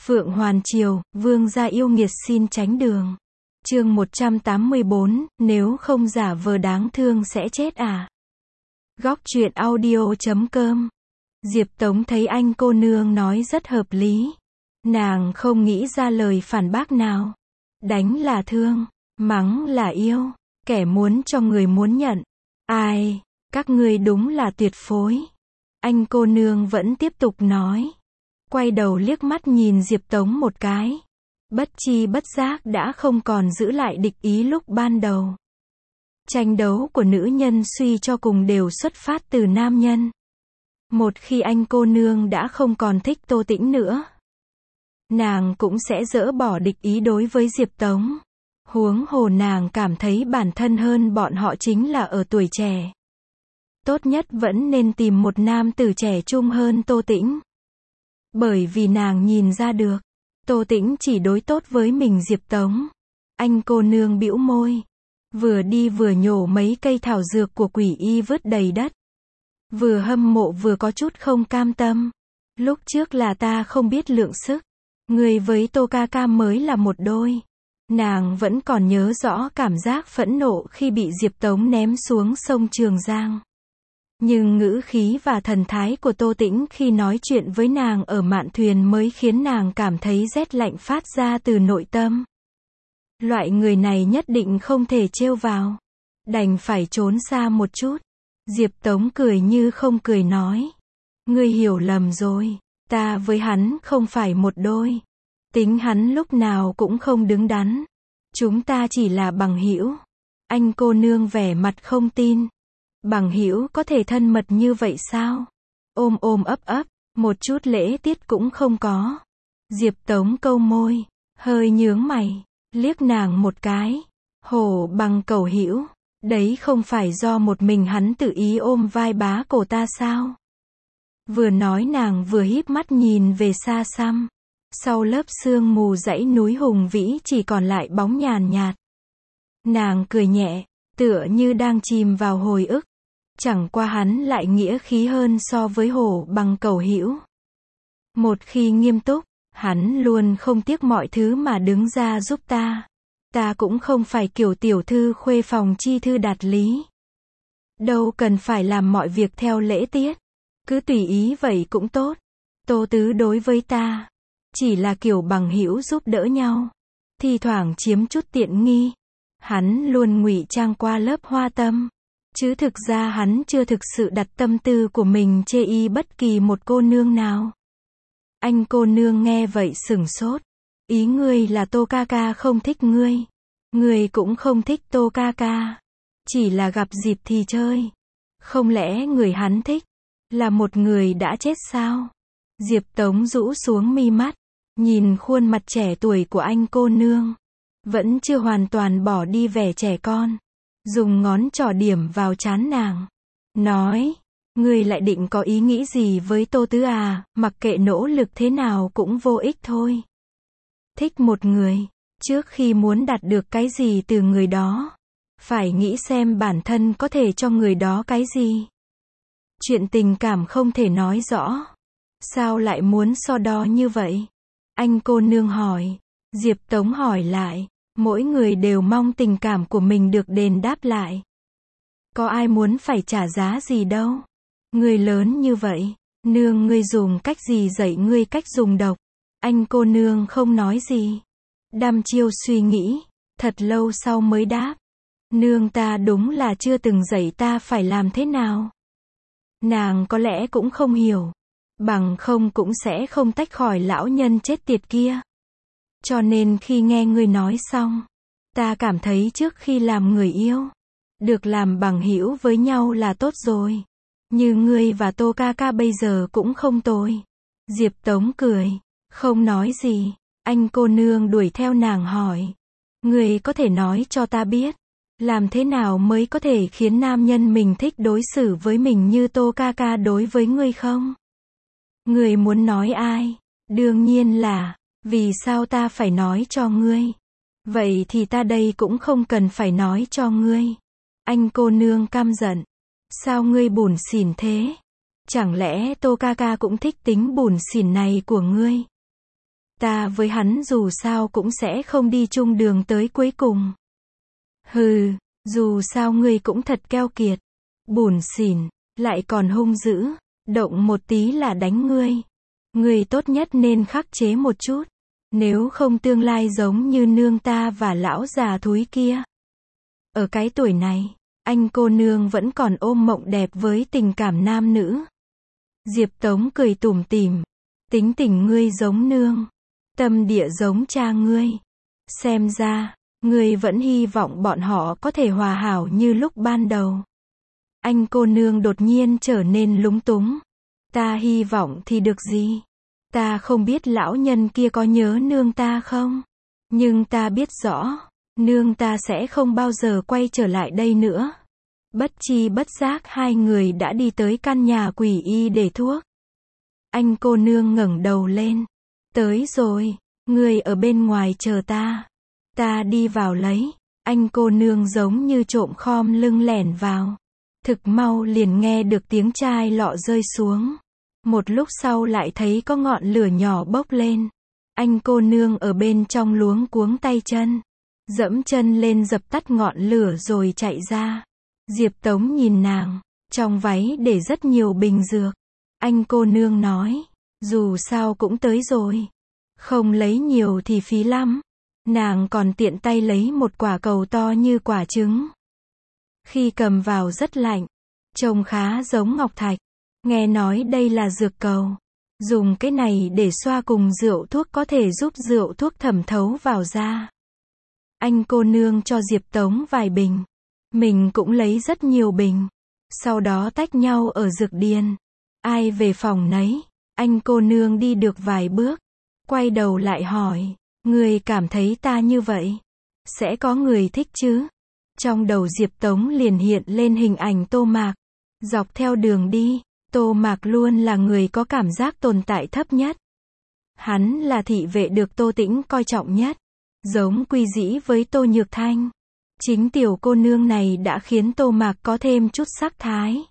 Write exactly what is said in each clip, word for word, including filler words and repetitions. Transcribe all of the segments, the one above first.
Phượng Hoàn Triều, vương gia yêu nghiệt xin tránh đường. Chương một trăm tám mươi bốn, nếu không giả vờ đáng thương sẽ chết à? Góc truyện audio chấm com. Diệp Tống thấy anh cô nương nói rất hợp lý. Nàng không nghĩ ra lời phản bác nào. Đánh là thương, mắng là yêu, kẻ muốn cho người muốn nhận. Ai, các ngươi đúng là tuyệt phối. Anh cô nương vẫn tiếp tục nói. Quay đầu liếc mắt nhìn Diệp Tống một cái. Bất chi bất giác đã không còn giữ lại địch ý lúc ban đầu. Tranh đấu của nữ nhân suy cho cùng đều xuất phát từ nam nhân. Một khi anh cô nương đã không còn thích Tô Tĩnh nữa, nàng cũng sẽ dỡ bỏ địch ý đối với Diệp Tống. Huống hồ nàng cảm thấy bản thân hơn bọn họ chính là ở tuổi trẻ. Tốt nhất vẫn nên tìm một nam tử trẻ trung hơn Tô Tĩnh. Bởi vì nàng nhìn ra được, Tô Tĩnh chỉ đối tốt với mình Diệp Tống. Anh cô nương bĩu môi, vừa đi vừa nhổ mấy cây thảo dược của quỷ y vứt đầy đất. Vừa hâm mộ vừa có chút không cam tâm. Lúc trước là ta không biết lượng sức. Người với Tô ca ca mới là một đôi. Nàng vẫn còn nhớ rõ cảm giác phẫn nộ khi bị Diệp Tống ném xuống sông Trường Giang. Nhưng ngữ khí và thần thái của Tô Tĩnh khi nói chuyện với nàng ở mạn thuyền mới khiến nàng cảm thấy rét lạnh phát ra từ nội tâm. Loại người này nhất định không thể trêu vào. Đành phải trốn xa một chút. Diệp Tống cười như không cười nói. Ngươi hiểu lầm rồi. Ta với hắn không phải một đôi. Tính hắn lúc nào cũng không đứng đắn. Chúng ta chỉ là bằng hữu. Anh cô nương vẻ mặt không tin. Bằng hữu có thể thân mật như vậy sao? Ôm ôm ấp ấp, một chút lễ tiết cũng không có. Diệp Tống câu môi, hơi nhướng mày, liếc nàng một cái. Hổ bằng cầu hữu, đấy không phải do một mình hắn tự ý ôm vai bá cổ ta sao? Vừa nói nàng vừa híp mắt nhìn về xa xăm. Sau lớp sương mù dãy núi hùng vĩ chỉ còn lại bóng nhàn nhạt. Nàng cười nhẹ, tựa như đang chìm vào hồi ức. Chẳng qua hắn lại nghĩa khí hơn so với hổ bằng cầu hữu. Một khi nghiêm túc, hắn luôn không tiếc mọi thứ mà đứng ra giúp ta. Ta cũng không phải kiểu tiểu thư khuê phòng chi thư đạt lý. Đâu cần phải làm mọi việc theo lễ tiết. Cứ tùy ý vậy cũng tốt. Tô Tứ đối với ta chỉ là kiểu bằng hữu giúp đỡ nhau. Thi thoảng chiếm chút tiện nghi. Hắn luôn ngụy trang qua lớp hoa tâm. Chứ thực ra hắn chưa thực sự đặt tâm tư của mình chê y bất kỳ một cô nương nào. Anh cô nương nghe vậy sửng sốt. Ý ngươi là Tô ca ca không thích ngươi. Ngươi cũng không thích Tô ca ca. Chỉ là gặp dịp thì chơi. Không lẽ người hắn thích là một người đã chết sao? Diệp Tống rũ xuống mi mắt. Nhìn khuôn mặt trẻ tuổi của anh cô nương. Vẫn chưa hoàn toàn bỏ đi vẻ trẻ con. Dùng ngón trỏ điểm vào trán nàng. Nói, ngươi lại định có ý nghĩ gì với Tô Tứ à, mặc kệ nỗ lực thế nào cũng vô ích thôi. Thích một người, trước khi muốn đạt được cái gì từ người đó, phải nghĩ xem bản thân có thể cho người đó cái gì. Chuyện tình cảm không thể nói rõ. Sao lại muốn so đo như vậy? Anh cô nương hỏi. Diệp Tống hỏi lại. Mỗi người đều mong tình cảm của mình được đền đáp lại. Có ai muốn phải trả giá gì đâu. Người lớn như vậy, nương ngươi dùng cách gì dạy ngươi cách dùng độc. Anh cô nương không nói gì. Đăm chiêu suy nghĩ, thật lâu sau mới đáp. Nương ta đúng là chưa từng dạy ta phải làm thế nào. Nàng có lẽ cũng không hiểu. Bằng không cũng sẽ không tách khỏi lão nhân chết tiệt kia. Cho nên khi nghe ngươi nói xong, ta cảm thấy trước khi làm người yêu, được làm bằng hữu với nhau là tốt rồi. Như ngươi và Tô ca ca bây giờ cũng không tồi. Diệp Tống cười, không nói gì. Anh cô nương đuổi theo nàng hỏi. Ngươi có thể nói cho ta biết, làm thế nào mới có thể khiến nam nhân mình thích đối xử với mình như Tô ca ca đối với ngươi không? Ngươi muốn nói ai? Đương nhiên là, vì sao ta phải nói cho ngươi? Vậy thì ta đây cũng không cần phải nói cho ngươi. Anh cô nương căm giận. Sao ngươi bủn xỉn thế? Chẳng lẽ Tô ca ca cũng thích tính bủn xỉn này của ngươi? Ta với hắn dù sao cũng sẽ không đi chung đường tới cuối cùng. Hừ, dù sao ngươi cũng thật keo kiệt. Bủn xỉn, lại còn hung dữ, động một tí là đánh ngươi. Ngươi tốt nhất nên khắc chế một chút. Nếu không tương lai giống như nương ta và lão già thúi kia. Ở cái tuổi này, anh cô nương vẫn còn ôm mộng đẹp với tình cảm nam nữ. Diệp Tống cười tủm tỉm. Tính tình ngươi giống nương. Tâm địa giống cha ngươi. Xem ra, ngươi vẫn hy vọng bọn họ có thể hòa hảo như lúc ban đầu. Anh cô nương đột nhiên trở nên lúng túng. Ta hy vọng thì được gì? Ta không biết lão nhân kia có nhớ nương ta không? Nhưng ta biết rõ, nương ta sẽ không bao giờ quay trở lại đây nữa. Bất chi bất giác hai người đã đi tới căn nhà quỷ y để thuốc. Anh cô nương ngẩng đầu lên. Tới rồi, ngươi ở bên ngoài chờ ta. Ta đi vào lấy. Anh cô nương giống như trộm khom lưng lẻn vào. Thực mau liền nghe được tiếng chai lọ rơi xuống. Một lúc sau lại thấy có ngọn lửa nhỏ bốc lên. Anh cô nương ở bên trong luống cuống tay chân. Dẫm chân lên dập tắt ngọn lửa rồi chạy ra. Diệp Tống nhìn nàng. Trong váy để rất nhiều bình dược. Anh cô nương nói. Dù sao cũng tới rồi. Không lấy nhiều thì phí lắm. Nàng còn tiện tay lấy một quả cầu to như quả trứng. Khi cầm vào rất lạnh. Trông khá giống ngọc thạch. Nghe nói đây là dược cầu. Dùng cái này để xoa cùng rượu thuốc có thể giúp rượu thuốc thẩm thấu vào da. Anh cô nương cho Diệp Tống vài bình. Mình cũng lấy rất nhiều bình. Sau đó tách nhau ở dược điền. Ai về phòng nấy. Anh cô nương đi được vài bước. Quay đầu lại hỏi. Người cảm thấy ta như vậy. Sẽ có người thích chứ? Trong đầu Diệp Tống liền hiện lên hình ảnh Tô Mạc. Dọc theo đường đi, Tô Mạc luôn là người có cảm giác tồn tại thấp nhất. Hắn là thị vệ được Tô Tĩnh coi trọng nhất. Giống quy dĩ với Tô Nhược Thanh. Chính tiểu cô nương này đã khiến Tô Mạc có thêm chút sắc thái.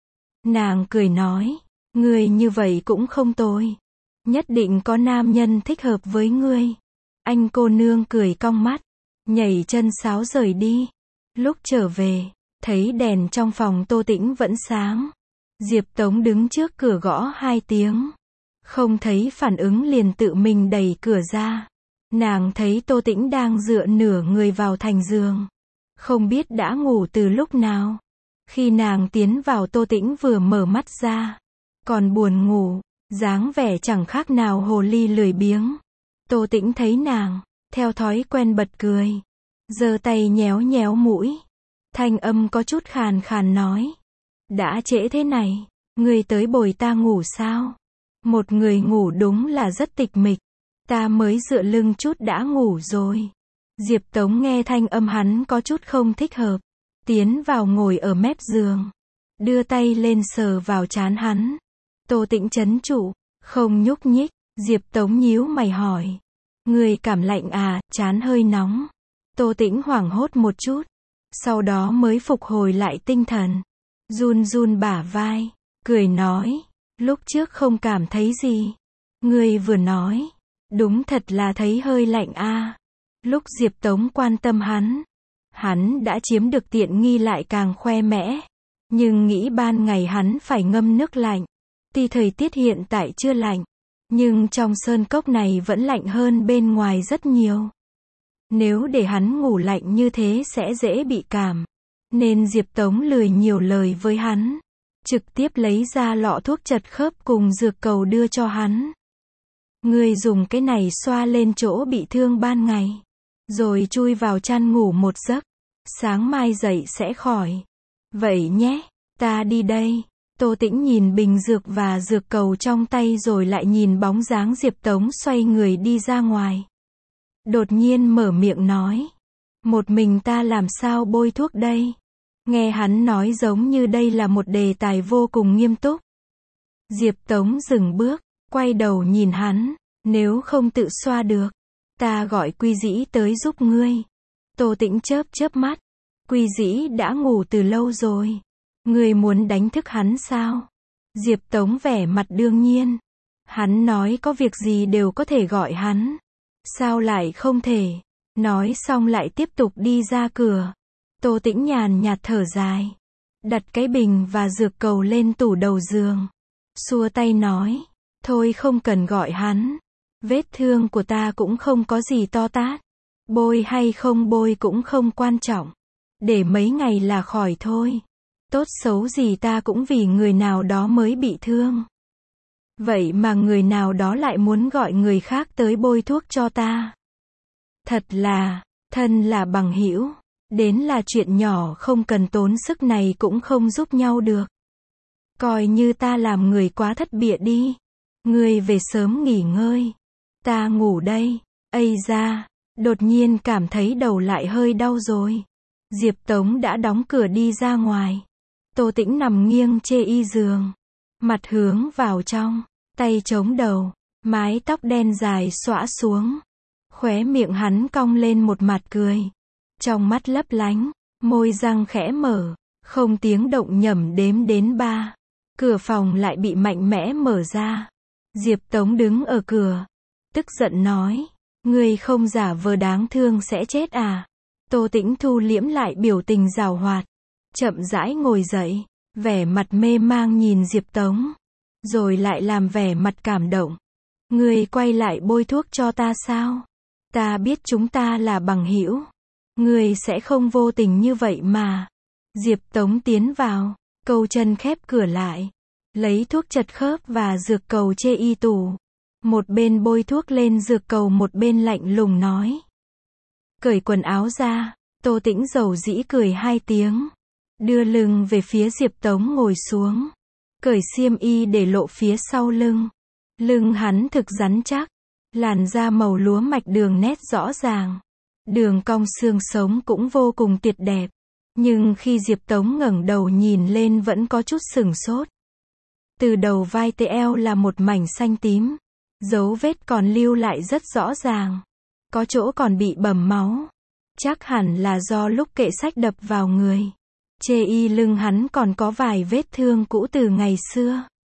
Nàng cười nói. Ngươi như vậy cũng không tồi. Nhất định có nam nhân thích hợp với ngươi. Anh cô nương cười cong mắt. Nhảy chân sáo rời đi. Lúc trở về, thấy đèn trong phòng Tô Tĩnh vẫn sáng. Diệp Tống đứng trước cửa gõ hai tiếng. Không thấy phản ứng liền tự mình đẩy cửa ra. Nàng thấy Tô Tĩnh đang dựa nửa người vào thành giường. Không biết đã ngủ từ lúc nào. Khi nàng tiến vào Tô Tĩnh vừa mở mắt ra. Còn buồn ngủ, dáng vẻ chẳng khác nào hồ ly lười biếng. Tô Tĩnh thấy nàng, theo thói quen bật cười. Giơ tay nhéo nhéo mũi. Thanh âm có chút khàn khàn nói. Đã trễ thế này, người tới bồi ta ngủ sao? Một người ngủ đúng là rất tịch mịch. Ta mới dựa lưng chút đã ngủ rồi. Diệp Tống nghe thanh âm hắn có chút không thích hợp. Tiến vào ngồi ở mép giường. Đưa tay lên sờ vào trán hắn. Tô Tĩnh trấn trụ, không nhúc nhích. Diệp Tống nhíu mày hỏi. Người cảm lạnh à, trán hơi nóng. Tô Tĩnh hoảng hốt một chút. Sau đó mới phục hồi lại tinh thần. Run run bả vai. Cười nói. Lúc trước không cảm thấy gì. Người vừa nói. Đúng thật là thấy hơi lạnh a. À. Lúc Diệp Tống quan tâm hắn. Hắn đã chiếm được tiện nghi lại càng khoe mẽ. Nhưng nghĩ ban ngày hắn phải ngâm nước lạnh. Tuy thời tiết hiện tại chưa lạnh. Nhưng trong sơn cốc này vẫn lạnh hơn bên ngoài rất nhiều. Nếu để hắn ngủ lạnh như thế sẽ dễ bị cảm. Nên Diệp Tống lười nhiều lời với hắn. Trực tiếp lấy ra lọ thuốc chật khớp cùng dược cầu đưa cho hắn. Ngươi dùng cái này xoa lên chỗ bị thương ban ngày. Rồi chui vào chăn ngủ một giấc. Sáng mai dậy sẽ khỏi. Vậy nhé, ta đi đây. Tô Tĩnh nhìn bình dược và dược cầu trong tay rồi lại nhìn bóng dáng Diệp Tống xoay người đi ra ngoài. Đột nhiên mở miệng nói. Một mình ta làm sao bôi thuốc đây? Nghe hắn nói giống như đây là một đề tài vô cùng nghiêm túc. Diệp Tống dừng bước, quay đầu nhìn hắn. Nếu không tự xoa được, ta gọi Quy Dĩ tới giúp ngươi. Tô Tĩnh chớp chớp mắt. Quy Dĩ đã ngủ từ lâu rồi. Ngươi muốn đánh thức hắn sao? Diệp Tống vẻ mặt đương nhiên. Hắn nói có việc gì đều có thể gọi hắn. Sao lại không thể? Nói xong lại tiếp tục đi ra cửa. Tô Tĩnh nhàn nhạt thở dài. Đặt cái bình và dược cầu lên tủ đầu giường. Xua tay nói. Thôi không cần gọi hắn. Vết thương của ta cũng không có gì to tát. Bôi hay không bôi cũng không quan trọng. Để mấy ngày là khỏi thôi. Tốt xấu gì ta cũng vì người nào đó mới bị thương. Vậy mà người nào đó lại muốn gọi người khác tới bôi thuốc cho ta. Thật là, thân là bằng hữu, đến là chuyện nhỏ không cần tốn sức này cũng không giúp nhau được. Coi như ta làm người quá thất bịa đi. Ngươi về sớm nghỉ ngơi. Ta ngủ đây. Ây da, đột nhiên cảm thấy đầu lại hơi đau rồi. Diệp Tống đã đóng cửa đi ra ngoài. Tô Tĩnh nằm nghiêng chê y giường. Mặt hướng vào trong, tay chống đầu, mái tóc đen dài xõa xuống. Khóe miệng hắn cong lên một mặt cười. Trong mắt lấp lánh, môi răng khẽ mở, không tiếng động nhẩm đếm đến ba. Cửa phòng lại bị mạnh mẽ mở ra. Diệp Tống đứng ở cửa, tức giận nói, ngươi không giả vờ đáng thương sẽ chết à? Tô Tĩnh thu liễm lại biểu tình giảo hoạt, chậm rãi ngồi dậy, vẻ mặt mê mang nhìn Diệp Tống, rồi lại làm vẻ mặt cảm động. Ngươi quay lại bôi thuốc cho ta sao? Ta biết chúng ta là bằng hữu, ngươi sẽ không vô tình như vậy mà. Diệp Tống tiến vào, câu chân khép cửa lại, lấy thuốc chật khớp và dược cầu chê y tủ. Một bên bôi thuốc lên dược cầu một bên lạnh lùng nói. Cởi quần áo ra, Tô Tĩnh dầu dĩ cười hai tiếng. Đưa lưng về phía Diệp Tống ngồi xuống. Cởi xiêm y để lộ phía sau lưng. Lưng hắn thực rắn chắc. Làn da màu lúa mạch đường nét rõ ràng. Đường cong xương sống cũng vô cùng tuyệt đẹp. Nhưng khi Diệp Tống ngẩng đầu nhìn lên vẫn có chút sửng sốt. Từ đầu vai tới eo là một mảnh xanh tím. Dấu vết còn lưu lại rất rõ ràng. Có chỗ còn bị bầm máu. Chắc hẳn là do lúc kệ sách đập vào người. Chê y lưng hắn còn có vài vết thương cũ từ ngày xưa.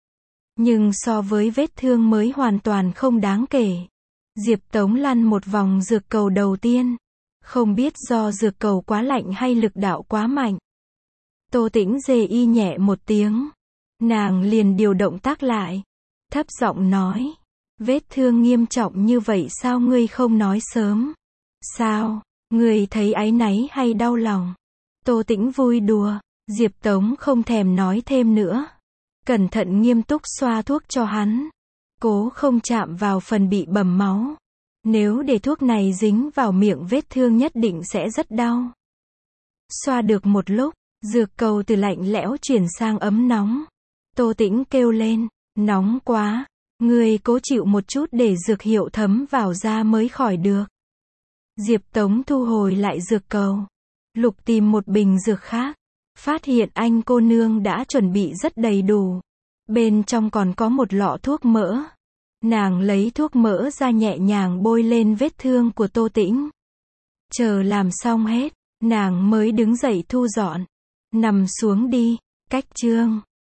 Nhưng so với vết thương mới hoàn toàn không đáng kể. Diệp Tống lăn một vòng dược cầu đầu tiên. Không biết do dược cầu quá lạnh hay lực đạo quá mạnh. Tô Tĩnh dê y nhẹ một tiếng. Nàng liền điều động tác lại. Thấp giọng nói. Vết thương nghiêm trọng như vậy sao ngươi không nói sớm? Sao? Ngươi thấy áy náy hay đau lòng? Tô Tĩnh vui đùa. Diệp Tống không thèm nói thêm nữa. Cẩn thận nghiêm túc xoa thuốc cho hắn. Cố không chạm vào phần bị bầm máu. Nếu để thuốc này dính vào miệng vết thương nhất định sẽ rất đau. Xoa được một lúc, dược cầu từ lạnh lẽo chuyển sang ấm nóng. Tô Tĩnh kêu lên, nóng quá. Ngươi cố chịu một chút để dược hiệu thấm vào da mới khỏi được. Diệp Tống thu hồi lại dược cầu. Lục tìm một bình dược khác. Phát hiện anh cô nương đã chuẩn bị rất đầy đủ. Bên trong còn có một lọ thuốc mỡ. Nàng lấy thuốc mỡ ra nhẹ nhàng bôi lên vết thương của Tô Tĩnh. Chờ làm xong hết, nàng mới đứng dậy thu dọn. Nằm xuống đi, cách chương.